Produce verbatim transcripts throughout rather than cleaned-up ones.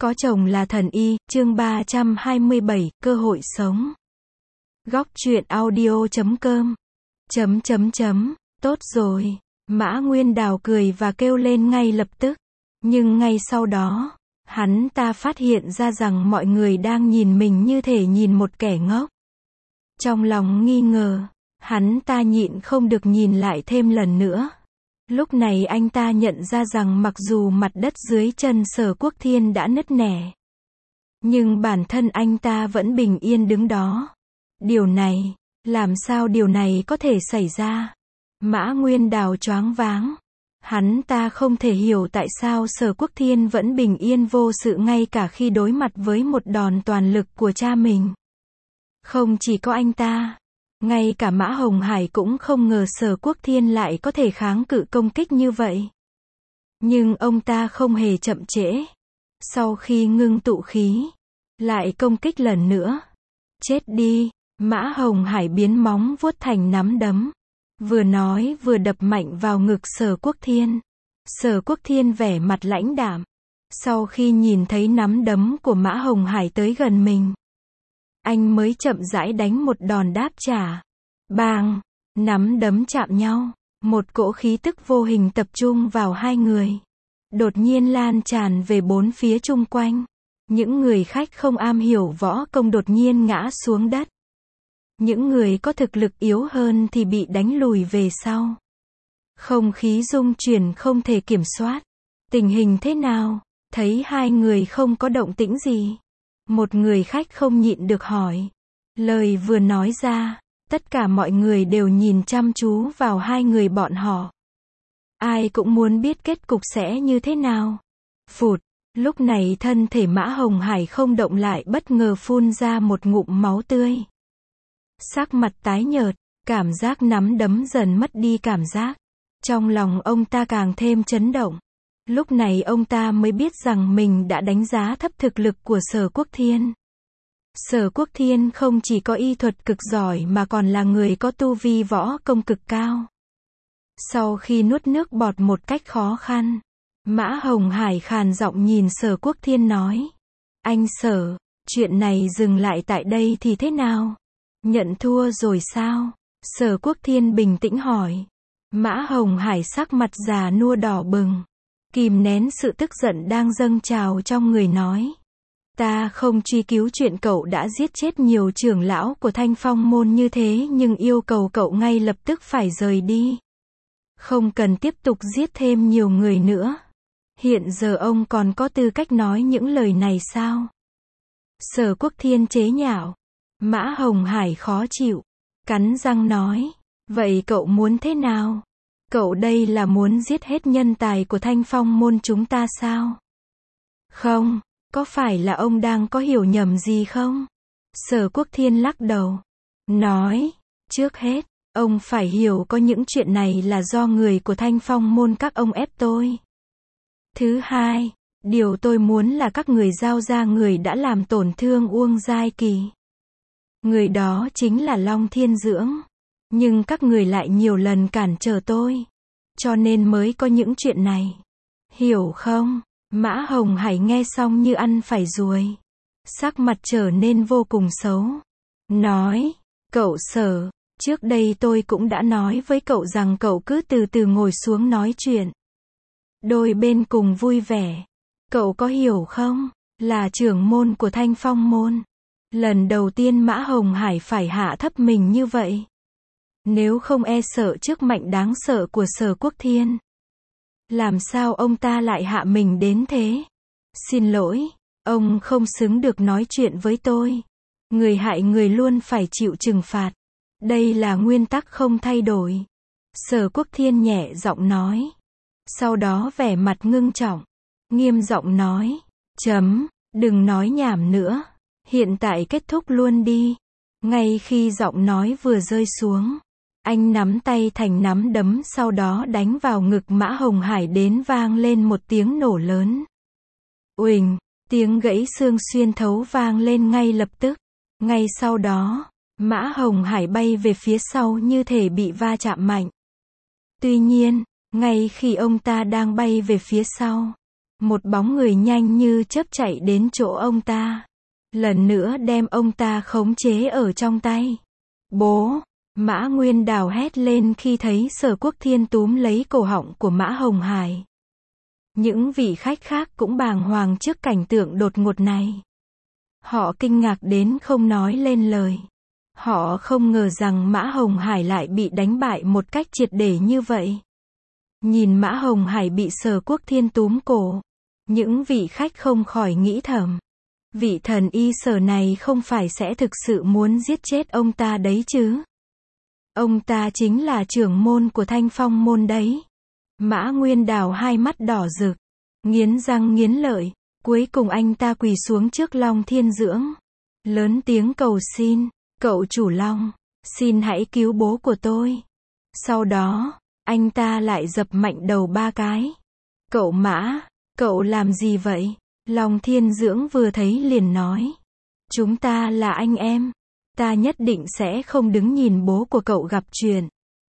Có chồng là thần y, chương ba trăm hai mươi bảy, cơ hội sống. Góc truyện audio chấm com. Chấm chấm chấm, tốt rồi. Mã Nguyên Đào cười và kêu lên ngay lập tức. Nhưng ngay sau đó, hắn ta phát hiện ra rằng mọi người đang nhìn mình như thể nhìn một kẻ ngốc. Trong lòng nghi ngờ, hắn ta nhịn không được nhìn lại thêm lần nữa. Lúc này anh ta nhận ra rằng mặc dù mặt đất dưới chân Sở Quốc Thiên đã nứt nẻ, nhưng bản thân anh ta vẫn bình yên đứng đó. Điều này, làm sao điều này có thể xảy ra? Mã Nguyên Đào choáng váng. Hắn ta không thể hiểu tại sao Sở Quốc Thiên vẫn bình yên vô sự ngay cả khi đối mặt với một đòn toàn lực của cha mình. Không chỉ có anh ta, ngay cả Mã Hồng Hải cũng không ngờ Sở Quốc Thiên lại có thể kháng cự công kích như vậy. Nhưng ông ta không hề chậm trễ. Sau khi ngưng tụ khí, lại công kích lần nữa. Chết đi, Mã Hồng Hải biến móng vuốt thành nắm đấm. Vừa nói vừa đập mạnh vào ngực Sở Quốc Thiên. Sở Quốc Thiên vẻ mặt lãnh đạm. Sau khi nhìn thấy nắm đấm của Mã Hồng Hải tới gần mình, anh mới chậm rãi đánh một đòn đáp trả. Bang! Nắm đấm chạm nhau. Một cỗ khí tức vô hình tập trung vào hai người. Đột nhiên lan tràn về bốn phía chung quanh. Những người khách không am hiểu võ công đột nhiên ngã xuống đất. Những người có thực lực yếu hơn thì bị đánh lùi về sau. Không khí rung chuyển không thể kiểm soát. Tình hình thế nào? Thấy hai người không có động tĩnh gì, một người khách không nhịn được hỏi. Lời vừa nói ra, tất cả mọi người đều nhìn chăm chú vào hai người bọn họ. Ai cũng muốn biết kết cục sẽ như thế nào. Phụt, lúc này thân thể Mã Hồng Hải không động lại bất ngờ phun ra một ngụm máu tươi. Sắc mặt tái nhợt, cảm giác nắm đấm dần mất đi cảm giác. Trong lòng ông ta càng thêm chấn động. Lúc này ông ta mới biết rằng mình đã đánh giá thấp thực lực của Sở Quốc Thiên. Sở Quốc Thiên không chỉ có y thuật cực giỏi mà còn là người có tu vi võ công cực cao. Sau khi nuốt nước bọt một cách khó khăn, Mã Hồng Hải khàn giọng nhìn Sở Quốc Thiên nói. Anh Sở, chuyện này dừng lại tại đây thì thế nào? Nhận thua rồi sao? Sở Quốc Thiên bình tĩnh hỏi. Mã Hồng Hải sắc mặt già nua đỏ bừng, kìm nén sự tức giận đang dâng trào trong người nói. Ta không truy cứu chuyện cậu đã giết chết nhiều trưởng lão của Thanh Phong môn như thế, nhưng yêu cầu cậu ngay lập tức phải rời đi. Không cần tiếp tục giết thêm nhiều người nữa. Hiện giờ ông còn có tư cách nói những lời này sao? Sở Quốc Thiên chế nhạo. Mã Hồng Hải khó chịu, cắn răng nói. Vậy cậu muốn thế nào? Cậu đây là muốn giết hết nhân tài của Thanh Phong môn chúng ta sao? Không, có phải là ông đang có hiểu nhầm gì không? Sở Quốc Thiên lắc đầu, nói, trước hết, ông phải hiểu có những chuyện này là do người của Thanh Phong môn các ông ép tôi. Thứ hai, điều tôi muốn là các người giao ra người đã làm tổn thương Uông Giai Kỳ. Người đó chính là Long Thiên Dưỡng. Nhưng các người lại nhiều lần cản trở tôi, cho nên mới có những chuyện này. Hiểu không? Mã Hồng Hải nghe xong như ăn phải ruồi. Sắc mặt trở nên vô cùng xấu. Nói, cậu Sở, trước đây tôi cũng đã nói với cậu rằng cậu cứ từ từ ngồi xuống nói chuyện. Đôi bên cùng vui vẻ. Cậu có hiểu không? Là trưởng môn của Thanh Phong môn. Lần đầu tiên Mã Hồng Hải phải hạ thấp mình như vậy. Nếu không e sợ trước mạnh đáng sợ của Sở Quốc Thiên, làm sao ông ta lại hạ mình đến thế? Xin lỗi, ông không xứng được nói chuyện với tôi. Người hại người luôn phải chịu trừng phạt. Đây là nguyên tắc không thay đổi. Sở Quốc Thiên nhẹ giọng nói. Sau đó vẻ mặt ngưng trọng, nghiêm giọng nói. Chấm, đừng nói nhảm nữa. Hiện tại kết thúc luôn đi. Ngay khi giọng nói vừa rơi xuống, anh nắm tay thành nắm đấm sau đó đánh vào ngực Mã Hồng Hải đến vang lên một tiếng nổ lớn. Uỳnh, tiếng gãy xương xuyên thấu vang lên ngay lập tức. Ngay sau đó, Mã Hồng Hải bay về phía sau như thể bị va chạm mạnh. Tuy nhiên, ngay khi ông ta đang bay về phía sau, Một bóng người nhanh như chớp chạy đến chỗ ông ta. Lần nữa đem ông ta khống chế ở trong tay. Bố! Mã Nguyên Đào hét lên khi thấy Sở Quốc Thiên túm lấy cổ họng của Mã Hồng Hải. Những vị khách khác cũng bàng hoàng trước cảnh tượng đột ngột này. Họ kinh ngạc đến không nói lên lời. Họ không ngờ rằng Mã Hồng Hải lại bị đánh bại một cách triệt để như vậy. Nhìn Mã Hồng Hải bị Sở Quốc Thiên túm cổ, những vị khách không khỏi nghĩ thầm. Vị thần y Sở này không phải sẽ thực sự muốn giết chết ông ta đấy chứ? Ông ta chính là trưởng môn của Thanh Phong môn đấy. Mã Nguyên Đào hai mắt đỏ rực, nghiến răng nghiến lợi, cuối cùng anh ta quỳ xuống trước Long Thiên Dưỡng. Lớn tiếng cầu xin, cậu chủ Long, xin hãy cứu bố của tôi. Sau đó, anh ta lại dập mạnh đầu ba cái. Cậu Mã, cậu làm gì vậy? Long Thiên Dưỡng vừa thấy liền nói. Chúng ta là anh em. Ta nhất định sẽ không đứng nhìn bố của cậu gặp chuyện.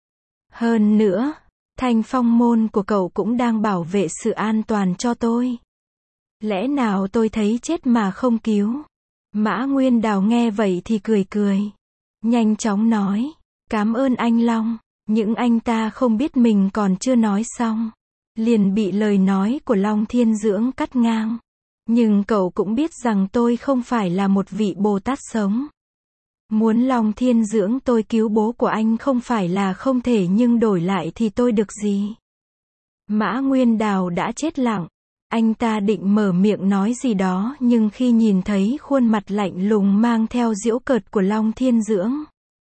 Hơn nữa, Thanh Phong môn của cậu cũng đang bảo vệ sự an toàn cho tôi. Lẽ nào tôi thấy chết mà không cứu? Mã Nguyên Đào nghe vậy thì cười cười. Nhanh chóng nói. Cảm ơn anh Long. Nhưng anh ta không biết mình còn chưa nói xong. Liền bị lời nói của Long Thiên Dưỡng cắt ngang. Nhưng cậu cũng biết rằng tôi không phải là một vị Bồ Tát sống. Muốn Long Thiên Dưỡng tôi cứu bố của anh không phải là không thể, nhưng đổi lại thì tôi được gì? Mã Nguyên Đào đã chết lặng. Anh ta định mở miệng nói gì đó nhưng khi nhìn thấy khuôn mặt lạnh lùng mang theo giễu cợt của Long Thiên Dưỡng,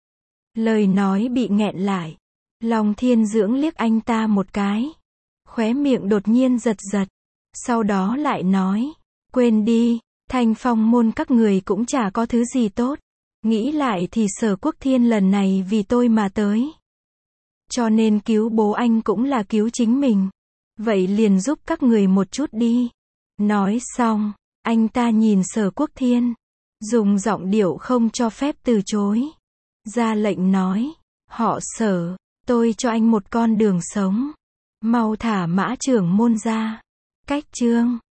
lời nói bị nghẹn lại. Long Thiên Dưỡng liếc anh ta một cái. Khóe miệng đột nhiên giật giật. Sau đó lại nói. Quên đi, Thanh Phong môn các người cũng chả có thứ gì tốt. Nghĩ lại thì Sở Quốc Thiên lần này vì tôi mà tới. Cho nên cứu bố anh cũng là cứu chính mình. Vậy liền giúp các người một chút đi. Nói xong, anh ta nhìn Sở Quốc Thiên, dùng giọng điệu không cho phép từ chối, ra lệnh nói. Họ Sở, tôi cho anh một con đường sống. Mau thả Mã trưởng môn ra. Cách chương